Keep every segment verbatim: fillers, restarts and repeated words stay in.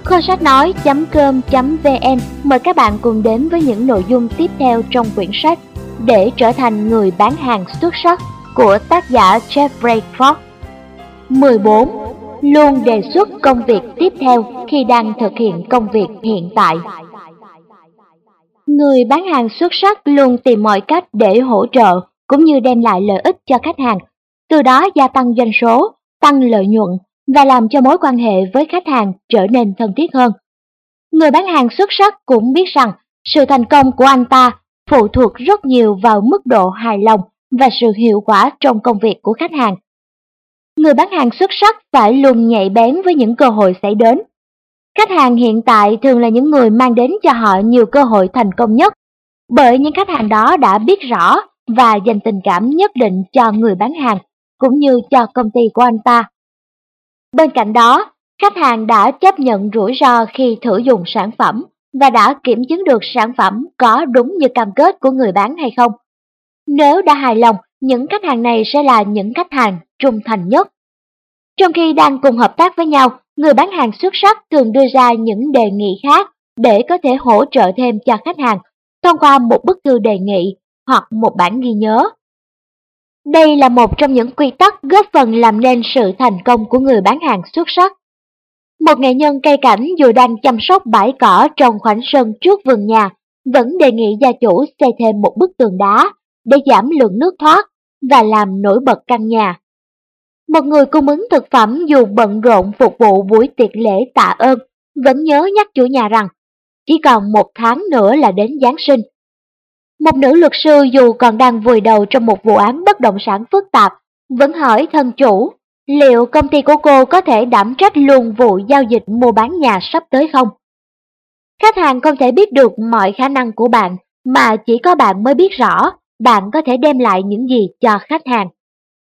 Kho sách nói.com.vn mời các bạn cùng đến với những nội dung tiếp theo trong quyển sách Để trở thành người bán hàng xuất sắc của tác giả Jeffrey Fox. mười bốn. Luôn đề xuất công việc tiếp theo khi đang thực hiện công việc hiện tại. Người bán hàng xuất sắc luôn tìm mọi cách để hỗ trợ cũng như đem lại lợi ích cho khách hàng, từ đó gia tăng doanh số, tăng lợi nhuận và làm cho mối quan hệ với khách hàng trở nên thân thiết hơn. Người bán hàng xuất sắc cũng biết rằng sự thành công của anh ta phụ thuộc rất nhiều vào mức độ hài lòng và sự hiệu quả trong công việc của khách hàng. Người bán hàng xuất sắc phải luôn nhạy bén với những cơ hội xảy đến. Khách hàng hiện tại thường là những người mang đến cho họ nhiều cơ hội thành công nhất, bởi những khách hàng đó đã biết rõ và dành tình cảm nhất định cho người bán hàng, cũng như cho công ty của anh ta. Bên cạnh đó, khách hàng đã chấp nhận rủi ro khi thử dùng sản phẩm và đã kiểm chứng được sản phẩm có đúng như cam kết của người bán hay không. Nếu đã hài lòng, những khách hàng này sẽ là những khách hàng trung thành nhất. Trong khi đang cùng hợp tác với nhau, người bán hàng xuất sắc thường đưa ra những đề nghị khác để có thể hỗ trợ thêm cho khách hàng thông qua một bức thư đề nghị hoặc một bản ghi nhớ. Đây là một trong những quy tắc góp phần làm nên sự thành công của người bán hàng xuất sắc. Một nghệ nhân cây cảnh dù đang chăm sóc bãi cỏ trong khoảnh sân trước vườn nhà, vẫn đề nghị gia chủ xây thêm một bức tường đá để giảm lượng nước thoát và làm nổi bật căn nhà. Một người cung ứng thực phẩm dù bận rộn phục vụ buổi tiệc lễ tạ ơn, vẫn nhớ nhắc chủ nhà rằng chỉ còn một tháng nữa là đến Giáng sinh. Một nữ luật sư dù còn đang vùi đầu trong một vụ án bất động sản phức tạp, vẫn hỏi thân chủ liệu công ty của cô có thể đảm trách luôn vụ giao dịch mua bán nhà sắp tới không? Khách hàng không thể biết được mọi khả năng của bạn, mà chỉ có bạn mới biết rõ bạn có thể đem lại những gì cho khách hàng.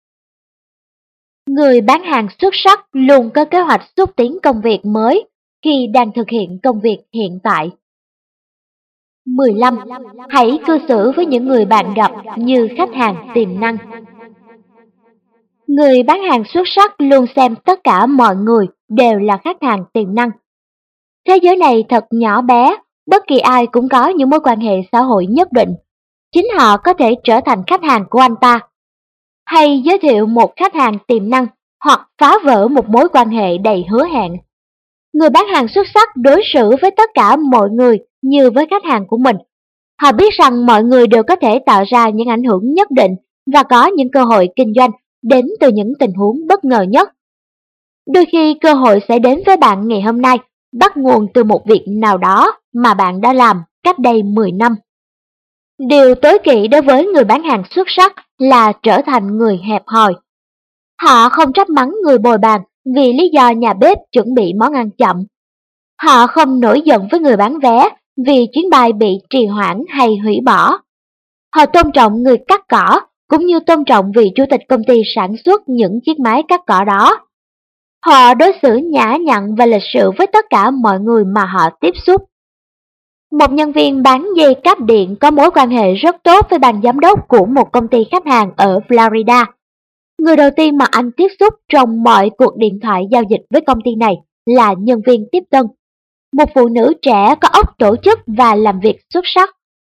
Người bán hàng xuất sắc luôn có kế hoạch xúc tiến công việc mới khi đang thực hiện công việc hiện tại. mười lăm. Hãy cư xử với những người bạn gặp như khách hàng tiềm năng. Người bán hàng xuất sắc luôn xem tất cả mọi người đều là khách hàng tiềm năng. Thế giới này thật nhỏ bé, bất kỳ ai cũng có những mối quan hệ xã hội nhất định. Chính họ có thể trở thành khách hàng của anh ta, hay giới thiệu một khách hàng tiềm năng hoặc phá vỡ một mối quan hệ đầy hứa hẹn. Người bán hàng xuất sắc đối xử với tất cả mọi người như với khách hàng của mình. Họ biết rằng mọi người đều có thể tạo ra những ảnh hưởng nhất định và có những cơ hội kinh doanh đến từ những tình huống bất ngờ nhất. Đôi khi cơ hội sẽ đến với bạn ngày hôm nay, bắt nguồn từ một việc nào đó mà bạn đã làm cách đây mười năm. Điều tối kỵ đối với người bán hàng xuất sắc là trở thành người hẹp hòi. Họ không trách mắng người bồi bàn vì lý do nhà bếp chuẩn bị món ăn chậm. Họ không nổi giận với người bán vé vì chuyến bay bị trì hoãn hay hủy bỏ. Họ tôn trọng người cắt cỏ cũng như tôn trọng vị chủ tịch công ty sản xuất những chiếc máy cắt cỏ đó. Họ đối xử nhã nhặn và lịch sự với tất cả mọi người mà họ tiếp xúc. Một nhân viên bán dây cáp điện có mối quan hệ rất tốt với ban giám đốc của một công ty khách hàng ở Florida. Người đầu tiên mà anh tiếp xúc trong mọi cuộc điện thoại giao dịch với công ty này là nhân viên tiếp tân, một phụ nữ trẻ có óc tổ chức và làm việc xuất sắc.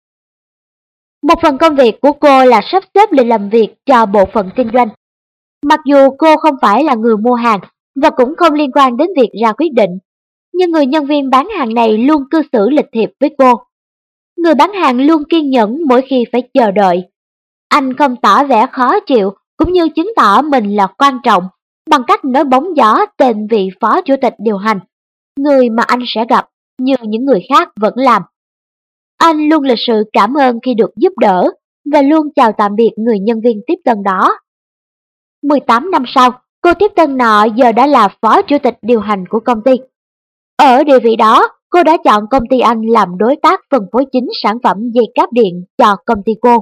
Một phần công việc của cô là sắp xếp lịch làm việc cho bộ phận kinh doanh. Mặc dù cô không phải là người mua hàng và cũng không liên quan đến việc ra quyết định, nhưng người nhân viên bán hàng này luôn cư xử lịch thiệp với cô. Người bán hàng luôn kiên nhẫn mỗi khi phải chờ đợi. Anh không tỏ vẻ khó chịu cũng như chứng tỏ mình là quan trọng bằng cách nói bóng gió tên vị phó chủ tịch điều hành, người mà anh sẽ gặp như những người khác vẫn làm. Anh luôn lịch sự cảm ơn khi được giúp đỡ và luôn chào tạm biệt người nhân viên tiếp tân đó. mười tám năm sau, cô tiếp tân nọ giờ đã là phó chủ tịch điều hành của công ty. Ở địa vị đó, cô đã chọn công ty anh làm đối tác phân phối chính sản phẩm dây cáp điện cho công ty cô.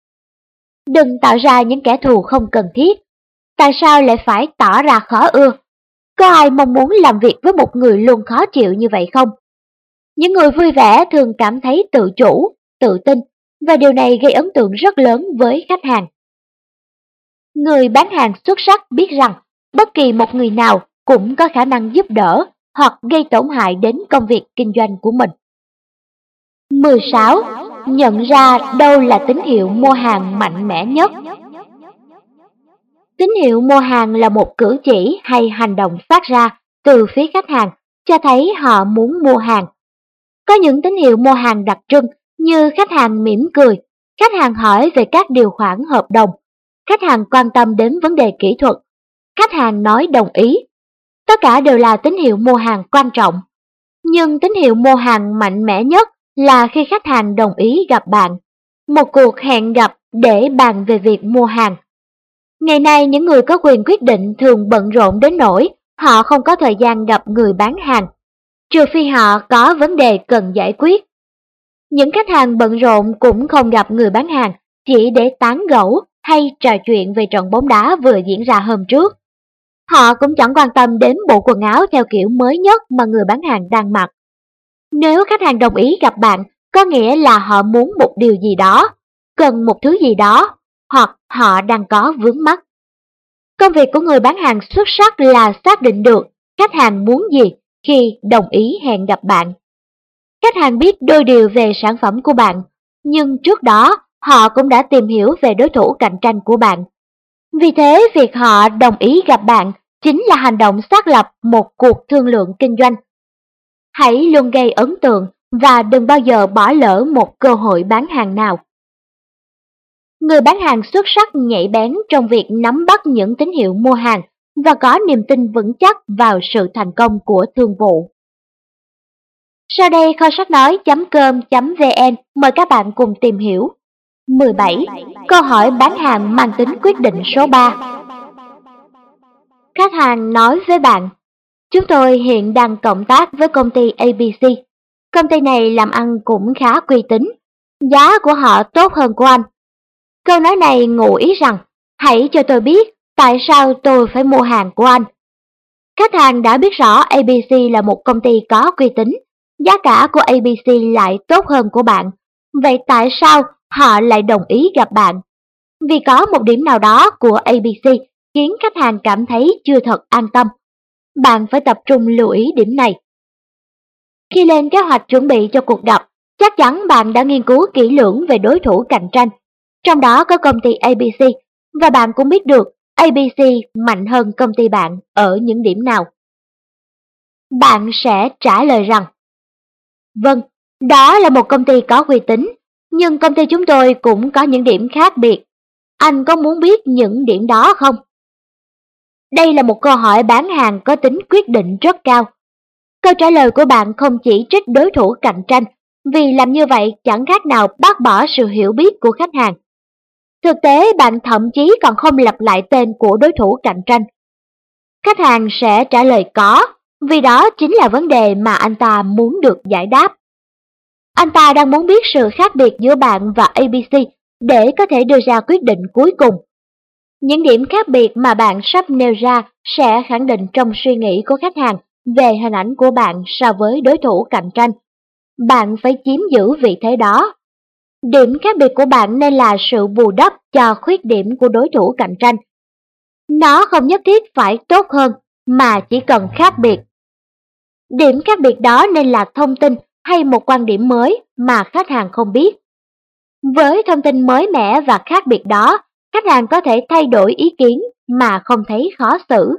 Đừng tạo ra những kẻ thù không cần thiết. Tại sao lại phải tỏ ra khó ưa? Có ai mong muốn làm việc với một người luôn khó chịu như vậy không? Những người vui vẻ thường cảm thấy tự chủ, tự tin, và điều này gây ấn tượng rất lớn với khách hàng. Người bán hàng xuất sắc biết rằng bất kỳ một người nào cũng có khả năng giúp đỡ hoặc gây tổn hại đến công việc kinh doanh của mình. mười sáu. Nhận ra đâu là tín hiệu mua hàng mạnh mẽ nhất. Tín hiệu mua hàng là một cử chỉ hay hành động phát ra từ phía khách hàng cho thấy họ muốn mua hàng. Có những tín hiệu mua hàng đặc trưng như khách hàng mỉm cười, khách hàng hỏi về các điều khoản hợp đồng, khách hàng quan tâm đến vấn đề kỹ thuật, khách hàng nói đồng ý. Tất cả đều là tín hiệu mua hàng quan trọng. Nhưng tín hiệu mua hàng mạnh mẽ nhất là khi khách hàng đồng ý gặp bạn, một cuộc hẹn gặp để bàn về việc mua hàng. Ngày nay những người có quyền quyết định thường bận rộn đến nỗi họ không có thời gian gặp người bán hàng, trừ phi họ có vấn đề cần giải quyết. Những khách hàng bận rộn cũng không gặp người bán hàng chỉ để tán gẫu hay trò chuyện về trận bóng đá vừa diễn ra hôm trước. Họ cũng chẳng quan tâm đến bộ quần áo theo kiểu mới nhất mà người bán hàng đang mặc. Nếu khách hàng đồng ý gặp bạn, có nghĩa là họ muốn một điều gì đó, cần một thứ gì đó, hoặc họ đang có vướng mắc. Công việc của người bán hàng xuất sắc là xác định được khách hàng muốn gì khi đồng ý hẹn gặp bạn. Khách hàng biết đôi điều về sản phẩm của bạn, nhưng trước đó họ cũng đã tìm hiểu về đối thủ cạnh tranh của bạn. Vì thế, việc họ đồng ý gặp bạn chính là hành động xác lập một cuộc thương lượng kinh doanh. Hãy luôn gây ấn tượng và đừng bao giờ bỏ lỡ một cơ hội bán hàng nào. Người bán hàng xuất sắc nhạy bén trong việc nắm bắt những tín hiệu mua hàng và có niềm tin vững chắc vào sự thành công của thương vụ. Sau đây kho sách nói chấm com chấm vn mời các bạn cùng tìm hiểu. mười bảy. Câu hỏi bán hàng mang tính quyết định số ba. Khách hàng nói với bạn: chúng tôi hiện đang cộng tác với công ty a bê xê. Công ty này làm ăn cũng khá uy tín. Giá của họ tốt hơn của anh. Câu nói này ngụ ý rằng, hãy cho tôi biết tại sao tôi phải mua hàng của anh. Khách hàng đã biết rõ a bê xê là một công ty có uy tín, giá cả của a bê xê lại tốt hơn của bạn. Vậy tại sao họ lại đồng ý gặp bạn? Vì có một điểm nào đó của a bê xê khiến khách hàng cảm thấy chưa thật an tâm. Bạn phải tập trung lưu ý điểm này. Khi lên kế hoạch chuẩn bị cho cuộc gặp, chắc chắn bạn đã nghiên cứu kỹ lưỡng về đối thủ cạnh tranh, trong đó có công ty a bê xê, và bạn cũng biết được a bê xê mạnh hơn công ty bạn ở những điểm nào. Bạn sẽ trả lời rằng, vâng, đó là một công ty có uy tín, nhưng công ty chúng tôi cũng có những điểm khác biệt. Anh có muốn biết những điểm đó không? Đây là một câu hỏi bán hàng có tính quyết định rất cao. Câu trả lời của bạn không chỉ trích đối thủ cạnh tranh, vì làm như vậy chẳng khác nào bác bỏ sự hiểu biết của khách hàng. Thực tế, bạn thậm chí còn không lặp lại tên của đối thủ cạnh tranh. Khách hàng sẽ trả lời có, vì đó chính là vấn đề mà anh ta muốn được giải đáp. Anh ta đang muốn biết sự khác biệt giữa bạn và a bê xê để có thể đưa ra quyết định cuối cùng. Những điểm khác biệt mà bạn sắp nêu ra sẽ khẳng định trong suy nghĩ của khách hàng về hình ảnh của bạn so với đối thủ cạnh tranh. Bạn phải chiếm giữ vị thế đó. Điểm khác biệt của bạn nên là sự bù đắp cho khuyết điểm của đối thủ cạnh tranh. Nó không nhất thiết phải tốt hơn, mà chỉ cần khác biệt. Điểm khác biệt đó nên là thông tin hay một quan điểm mới mà khách hàng không biết. Với thông tin mới mẻ và khác biệt đó, khách hàng có thể thay đổi ý kiến mà không thấy khó xử.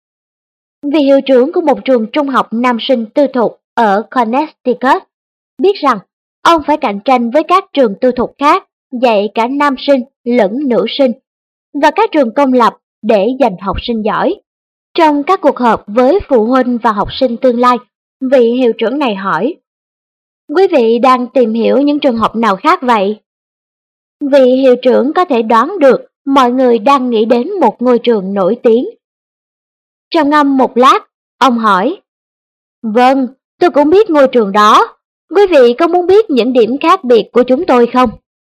Vị hiệu trưởng của một trường trung học nam sinh tư thục ở Connecticut biết rằng ông phải cạnh tranh với các trường tư thục khác dạy cả nam sinh lẫn nữ sinh và các trường công lập để giành học sinh giỏi. Trong các cuộc họp với phụ huynh và học sinh tương lai, vị hiệu trưởng này hỏi: quý vị đang tìm hiểu những trường học nào khác vậy? Vị hiệu trưởng có thể đoán được mọi người đang nghĩ đến một ngôi trường nổi tiếng. Trầm ngâm một lát, ông hỏi: vâng, tôi cũng biết ngôi trường đó. Quý vị có muốn biết những điểm khác biệt của chúng tôi không?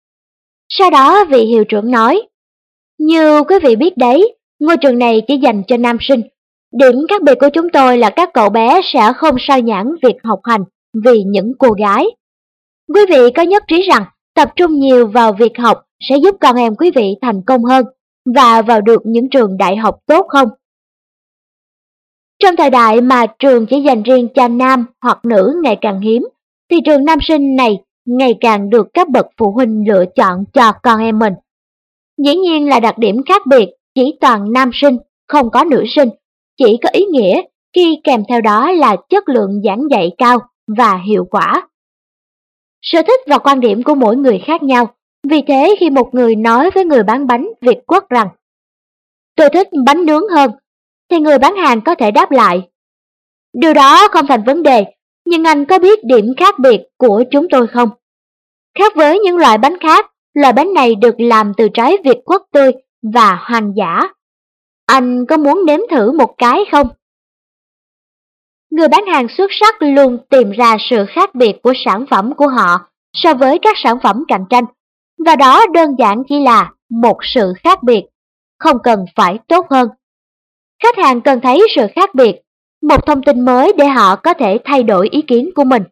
Sau đó vị hiệu trưởng nói: như quý vị biết đấy, ngôi trường này chỉ dành cho nam sinh. Điểm khác biệt của chúng tôi là các cậu bé sẽ không sao nhãng việc học hành vì những cô gái. Quý vị có nhất trí rằng tập trung nhiều vào việc học sẽ giúp con em quý vị thành công hơn và vào được những trường đại học tốt không? Trong thời đại mà trường chỉ dành riêng cho nam hoặc nữ ngày càng hiếm, thì trường nam sinh này ngày càng được các bậc phụ huynh lựa chọn cho con em mình. Dĩ nhiên là đặc điểm khác biệt chỉ toàn nam sinh, không có nữ sinh, chỉ có ý nghĩa khi kèm theo đó là chất lượng giảng dạy cao và hiệu quả. Sở thích và quan điểm của mỗi người khác nhau, vì thế khi một người nói với người bán bánh Việt Quốc rằng tôi thích bánh nướng hơn, thì người bán hàng có thể đáp lại, điều đó không thành vấn đề, nhưng anh có biết điểm khác biệt của chúng tôi không? Khác với những loại bánh khác, loại bánh này được làm từ trái Việt Quất tươi và hoang dã. Anh có muốn nếm thử một cái không? Người bán hàng xuất sắc luôn tìm ra sự khác biệt của sản phẩm của họ so với các sản phẩm cạnh tranh, và đó đơn giản chỉ là một sự khác biệt, không cần phải tốt hơn. Khách hàng cần thấy sự khác biệt, một thông tin mới để họ có thể thay đổi ý kiến của mình.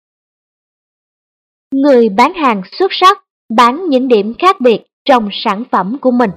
Người bán hàng xuất sắc bán những điểm khác biệt trong sản phẩm của mình.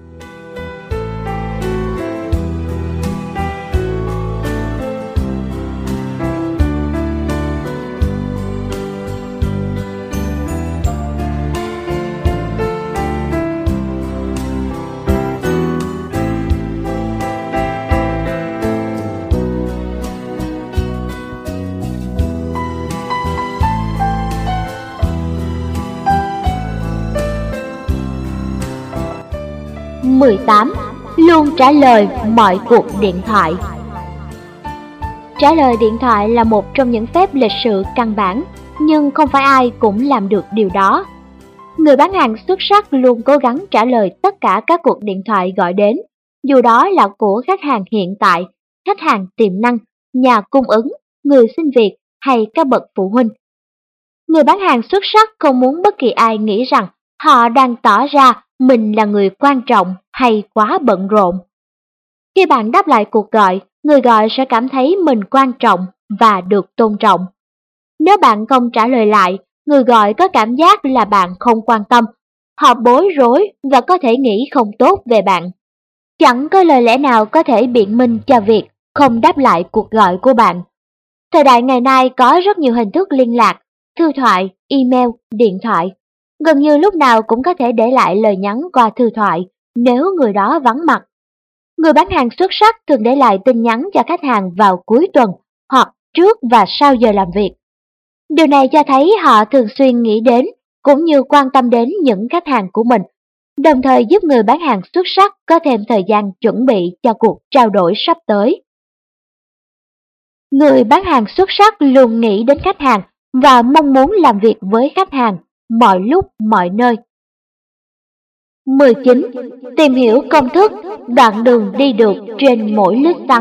mười tám. Luôn trả lời mọi cuộc điện thoại. Trả lời điện thoại là một trong những phép lịch sự căn bản, nhưng không phải ai cũng làm được điều đó. Người bán hàng xuất sắc luôn cố gắng trả lời tất cả các cuộc điện thoại gọi đến, dù đó là của khách hàng hiện tại, khách hàng tiềm năng, nhà cung ứng, người xin việc hay các bậc phụ huynh. Người bán hàng xuất sắc không muốn bất kỳ ai nghĩ rằng họ đang tỏ ra mình là người quan trọng hay quá bận rộn. Khi bạn đáp lại cuộc gọi, người gọi sẽ cảm thấy mình quan trọng và được tôn trọng. Nếu bạn không trả lời lại, người gọi có cảm giác là bạn không quan tâm, họ bối rối và có thể nghĩ không tốt về bạn. Chẳng có lời lẽ nào có thể biện minh cho việc không đáp lại cuộc gọi của bạn. Thời đại ngày nay có rất nhiều hình thức liên lạc, thư thoại, email, điện thoại. Gần như lúc nào cũng có thể để lại lời nhắn qua thư thoại nếu người đó vắng mặt. Người bán hàng xuất sắc thường để lại tin nhắn cho khách hàng vào cuối tuần hoặc trước và sau giờ làm việc. Điều này cho thấy họ thường xuyên nghĩ đến cũng như quan tâm đến những khách hàng của mình, đồng thời giúp người bán hàng xuất sắc có thêm thời gian chuẩn bị cho cuộc trao đổi sắp tới. Người bán hàng xuất sắc luôn nghĩ đến khách hàng và mong muốn làm việc với khách hàng mọi lúc mọi nơi. mười chín. Tìm hiểu công thức đoạn đường đi được trên mỗi lít xăng.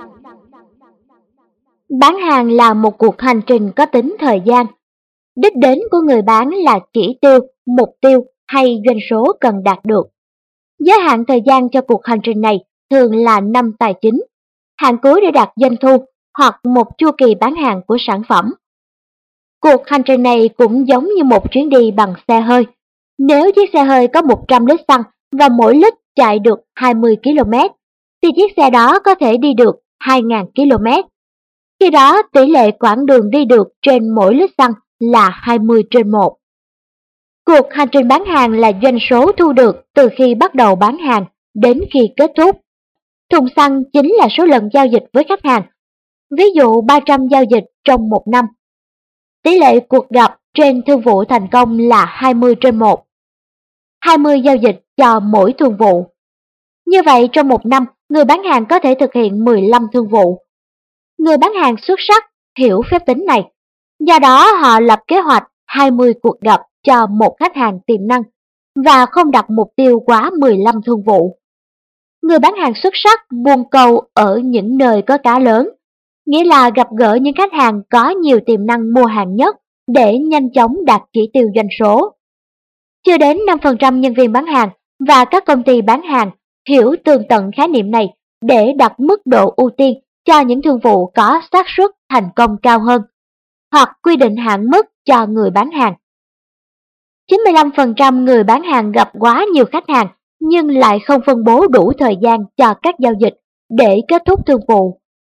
Bán hàng là một cuộc hành trình có tính thời gian. Đích đến của người bán là chỉ tiêu, mục tiêu hay doanh số cần đạt được. Giới hạn thời gian cho cuộc hành trình này thường là năm tài chính, hạn cuối để đạt doanh thu hoặc một chu kỳ bán hàng của sản phẩm. Cuộc hành trình này cũng giống như một chuyến đi bằng xe hơi. Nếu chiếc xe hơi có một trăm lít xăng và mỗi lít chạy được hai mươi ki lô mét, thì chiếc xe đó có thể đi được hai nghìn ki lô mét. Khi đó, tỷ lệ quãng đường đi được trên mỗi lít xăng là hai mươi trên một. Cuộc hành trình bán hàng là doanh số thu được từ khi bắt đầu bán hàng đến khi kết thúc. Thùng xăng chính là số lần giao dịch với khách hàng. Ví dụ ba trăm giao dịch trong một năm. Tỷ lệ cuộc gặp trên thương vụ thành công là hai mươi trên một. hai mươi giao dịch cho mỗi thương vụ. Như vậy trong một năm, người bán hàng có thể thực hiện mười lăm thương vụ. Người bán hàng xuất sắc hiểu phép tính này. Do đó họ lập kế hoạch hai mươi cuộc gặp cho một khách hàng tiềm năng và không đặt mục tiêu quá mười lăm thương vụ. Người bán hàng xuất sắc buôn câu ở những nơi có cá lớn, nghĩa là gặp gỡ những khách hàng có nhiều tiềm năng mua hàng nhất để nhanh chóng đạt chỉ tiêu doanh số. Chưa đến năm phần trăm nhân viên bán hàng và các công ty bán hàng hiểu tường tận khái niệm này để đặt mức độ ưu tiên cho những thương vụ có xác suất thành công cao hơn, hoặc quy định hạn mức cho người bán hàng. chín mươi lăm phần trăm người bán hàng gặp quá nhiều khách hàng nhưng lại không phân bố đủ thời gian cho các giao dịch để kết thúc thương vụ.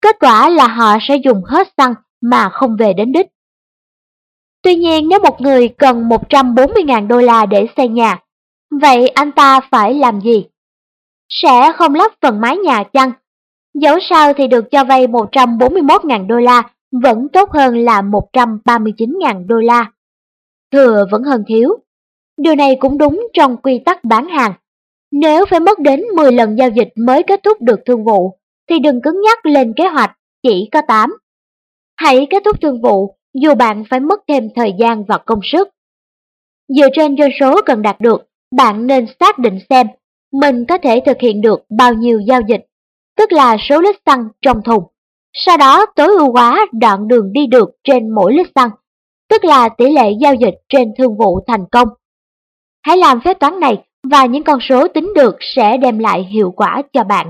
Kết quả là họ sẽ dùng hết xăng mà không về đến đích. Tuy nhiên nếu một người cần một trăm bốn mươi nghìn đô la để xây nhà, vậy anh ta phải làm gì? Sẽ không lắp phần mái nhà chăng? Dẫu sao thì được cho vay một trăm bốn mươi mốt nghìn đô la vẫn tốt hơn là một trăm ba mươi chín nghìn đô la. Thừa vẫn hơn thiếu. Điều này cũng đúng trong quy tắc bán hàng. Nếu phải mất đến mười lần giao dịch mới kết thúc được thương vụ, thì đừng cứng nhắc lên kế hoạch chỉ có tám. Hãy kết thúc thương vụ dù bạn phải mất thêm thời gian và công sức. Dựa trên doanh số cần đạt được, bạn nên xác định xem mình có thể thực hiện được bao nhiêu giao dịch, tức là số lít xăng trong thùng. Sau đó tối ưu hóa đoạn đường đi được trên mỗi lít xăng, tức là tỷ lệ giao dịch trên thương vụ thành công. Hãy làm phép toán này và những con số tính được sẽ đem lại hiệu quả cho bạn.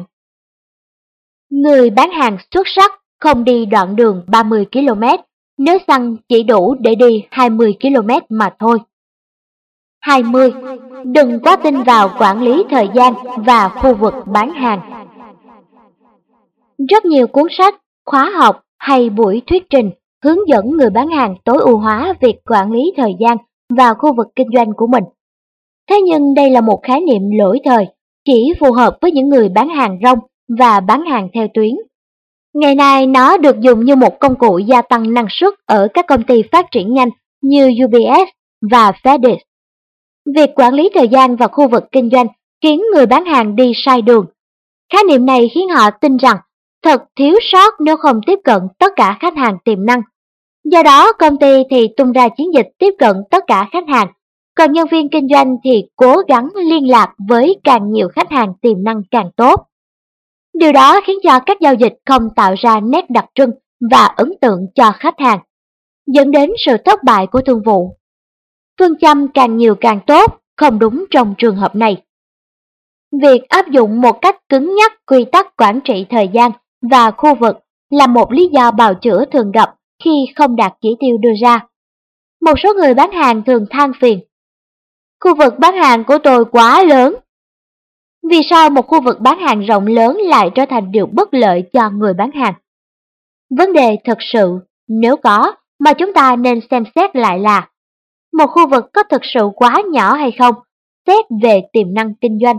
Người bán hàng xuất sắc không đi đoạn đường ba mươi ki lô mét nếu xăng chỉ đủ để đi hai mươi ki lô mét mà thôi. hai mươi. Đừng quá tin vào quản lý thời gian và khu vực bán hàng. Rất nhiều cuốn sách, khóa học hay buổi thuyết trình hướng dẫn người bán hàng tối ưu hóa việc quản lý thời gian và khu vực kinh doanh của mình. Thế nhưng đây là một khái niệm lỗi thời, chỉ phù hợp với những người bán hàng rong và bán hàng theo tuyến. Ngày nay nó được dùng như một công cụ gia tăng năng suất ở các công ty phát triển nhanh như u pê ét và FedEx. Việc quản lý thời gian và khu vực kinh doanh khiến người bán hàng đi sai đường. Khái niệm này khiến họ tin rằng thật thiếu sót nếu không tiếp cận tất cả khách hàng tiềm năng. Do đó, công ty thì tung ra chiến dịch tiếp cận tất cả khách hàng, còn nhân viên kinh doanh thì cố gắng liên lạc với càng nhiều khách hàng tiềm năng càng tốt. Điều đó khiến cho các giao dịch không tạo ra nét đặc trưng và ấn tượng cho khách hàng, dẫn đến sự thất bại của thương vụ. Phương châm càng nhiều càng tốt không đúng trong trường hợp này. Việc áp dụng một cách cứng nhắc quy tắc quản trị thời gian và khu vực là một lý do bào chữa thường gặp khi không đạt chỉ tiêu đưa ra. Một số người bán hàng thường than phiền: khu vực bán hàng của tôi quá lớn. Vì sao một khu vực bán hàng rộng lớn lại trở thành điều bất lợi cho người bán hàng? Vấn đề thực sự, nếu có, mà chúng ta nên xem xét lại là một khu vực có thực sự quá nhỏ hay không, xét về tiềm năng kinh doanh.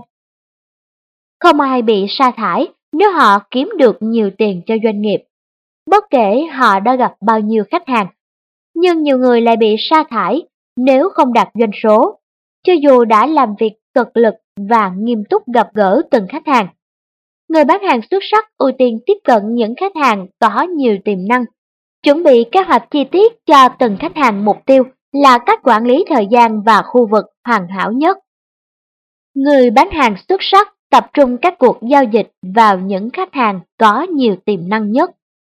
Không ai bị sa thải nếu họ kiếm được nhiều tiền cho doanh nghiệp, bất kể họ đã gặp bao nhiêu khách hàng. Nhưng nhiều người lại bị sa thải nếu không đạt doanh số, cho dù đã làm việc cực lực và nghiêm túc gặp gỡ từng khách hàng. Người bán hàng xuất sắc ưu tiên tiếp cận những khách hàng có nhiều tiềm năng, chuẩn bị kế hoạch chi tiết cho từng khách hàng mục tiêu là cách quản lý thời gian và khu vực hoàn hảo nhất. Người bán hàng xuất sắc tập trung các cuộc giao dịch vào những khách hàng có nhiều tiềm năng nhất.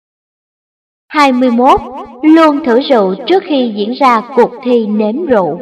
hai mươi mốt. Luôn thử rượu trước khi diễn ra cuộc thi nếm rượu.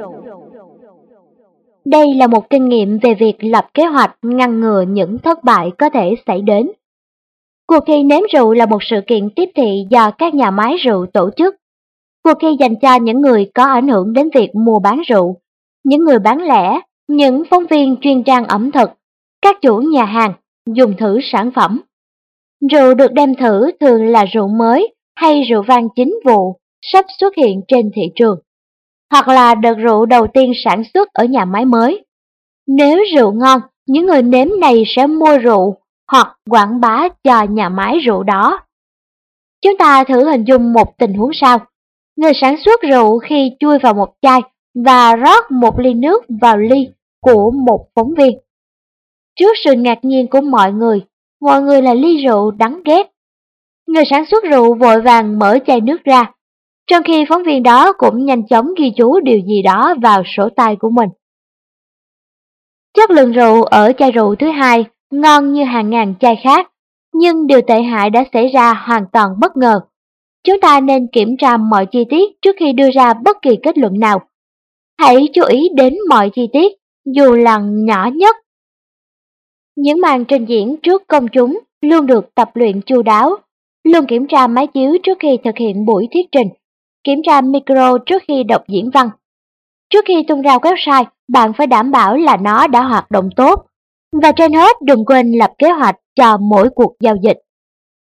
Đây là một kinh nghiệm về việc lập kế hoạch ngăn ngừa những thất bại có thể xảy đến. Cuộc thi nếm rượu là một sự kiện tiếp thị do các nhà máy rượu tổ chức. Cuộc thi dành cho những người có ảnh hưởng đến việc mua bán rượu, những người bán lẻ, những phóng viên chuyên trang ẩm thực, các chủ nhà hàng dùng thử sản phẩm. Rượu được đem thử thường là rượu mới hay rượu vang chính vụ sắp xuất hiện trên thị trường, hoặc là đợt rượu đầu tiên sản xuất ở nhà máy mới. Nếu rượu ngon, những người nếm này sẽ mua rượu hoặc quảng bá cho nhà máy rượu đó. Chúng ta thử hình dung một tình huống sau. Người sản xuất rượu khi chui vào một chai và rót một ly nước vào ly của một phóng viên. Trước sự ngạc nhiên của mọi người, mọi người là ly rượu đắng ghét. Người sản xuất rượu vội vàng mở chai nước ra, trong khi phóng viên đó cũng nhanh chóng ghi chú điều gì đó vào sổ tay của mình. Chất lượng rượu ở chai rượu thứ hai ngon như hàng ngàn chai khác, nhưng điều tệ hại đã xảy ra hoàn toàn bất ngờ. Chúng ta nên kiểm tra mọi chi tiết trước khi đưa ra bất kỳ kết luận nào. Hãy chú ý đến mọi chi tiết, dù là nhỏ nhất. Những màn trình diễn trước công chúng luôn được tập luyện chu đáo, luôn kiểm tra máy chiếu trước khi thực hiện buổi thuyết trình, kiểm tra micro trước khi đọc diễn văn. Trước khi tung ra website, bạn phải đảm bảo là nó đã hoạt động tốt. Và trên hết đừng quên lập kế hoạch cho mỗi cuộc giao dịch.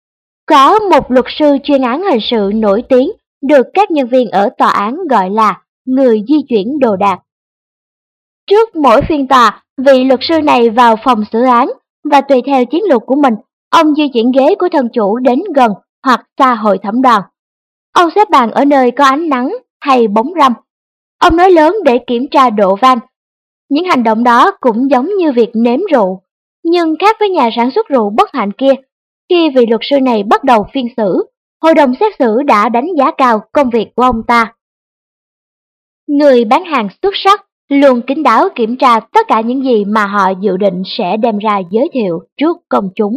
Có một luật sư chuyên án hình sự nổi tiếng được các nhân viên ở tòa án gọi là người di chuyển đồ đạc. Trước mỗi phiên tòa, vị luật sư này vào phòng xử án và tùy theo chiến lược của mình, ông di chuyển ghế của thân chủ đến gần hoặc xa hội thẩm đoàn. Ông xếp bàn ở nơi có ánh nắng hay bóng râm. Ông nói lớn để kiểm tra độ vang. Những hành động đó cũng giống như việc nếm rượu, nhưng khác với nhà sản xuất rượu bất hạnh kia. Khi vị luật sư này bắt đầu phiên xử, hội đồng xét xử đã đánh giá cao công việc của ông ta. Người bán hàng xuất sắc luôn kín đáo kiểm tra tất cả những gì mà họ dự định sẽ đem ra giới thiệu trước công chúng.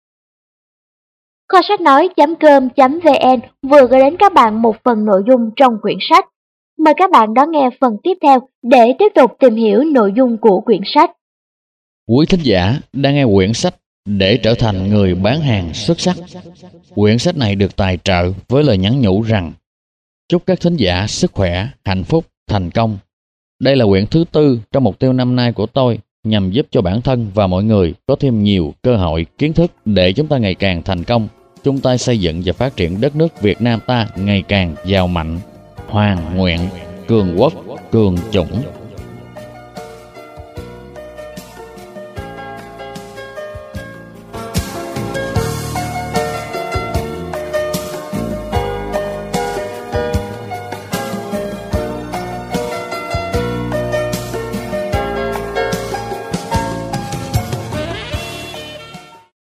Kho sách nói.com.vn vừa gửi đến các bạn một phần nội dung trong quyển sách. Mời các bạn đón nghe phần tiếp theo để tiếp tục tìm hiểu nội dung của quyển sách. Quý thính giả đang nghe quyển sách Để trở thành người bán hàng xuất sắc. Quyển sách này được tài trợ với lời nhắn nhủ rằng: chúc các thính giả sức khỏe, hạnh phúc, thành công. Đây là quyển thứ tư trong mục tiêu năm nay của tôi, nhằm giúp cho bản thân và mọi người có thêm nhiều cơ hội, kiến thức để chúng ta ngày càng thành công, chung tay xây dựng và phát triển đất nước Việt Nam ta ngày càng giàu mạnh, hoàn nguyện, cường quốc, cường chủng.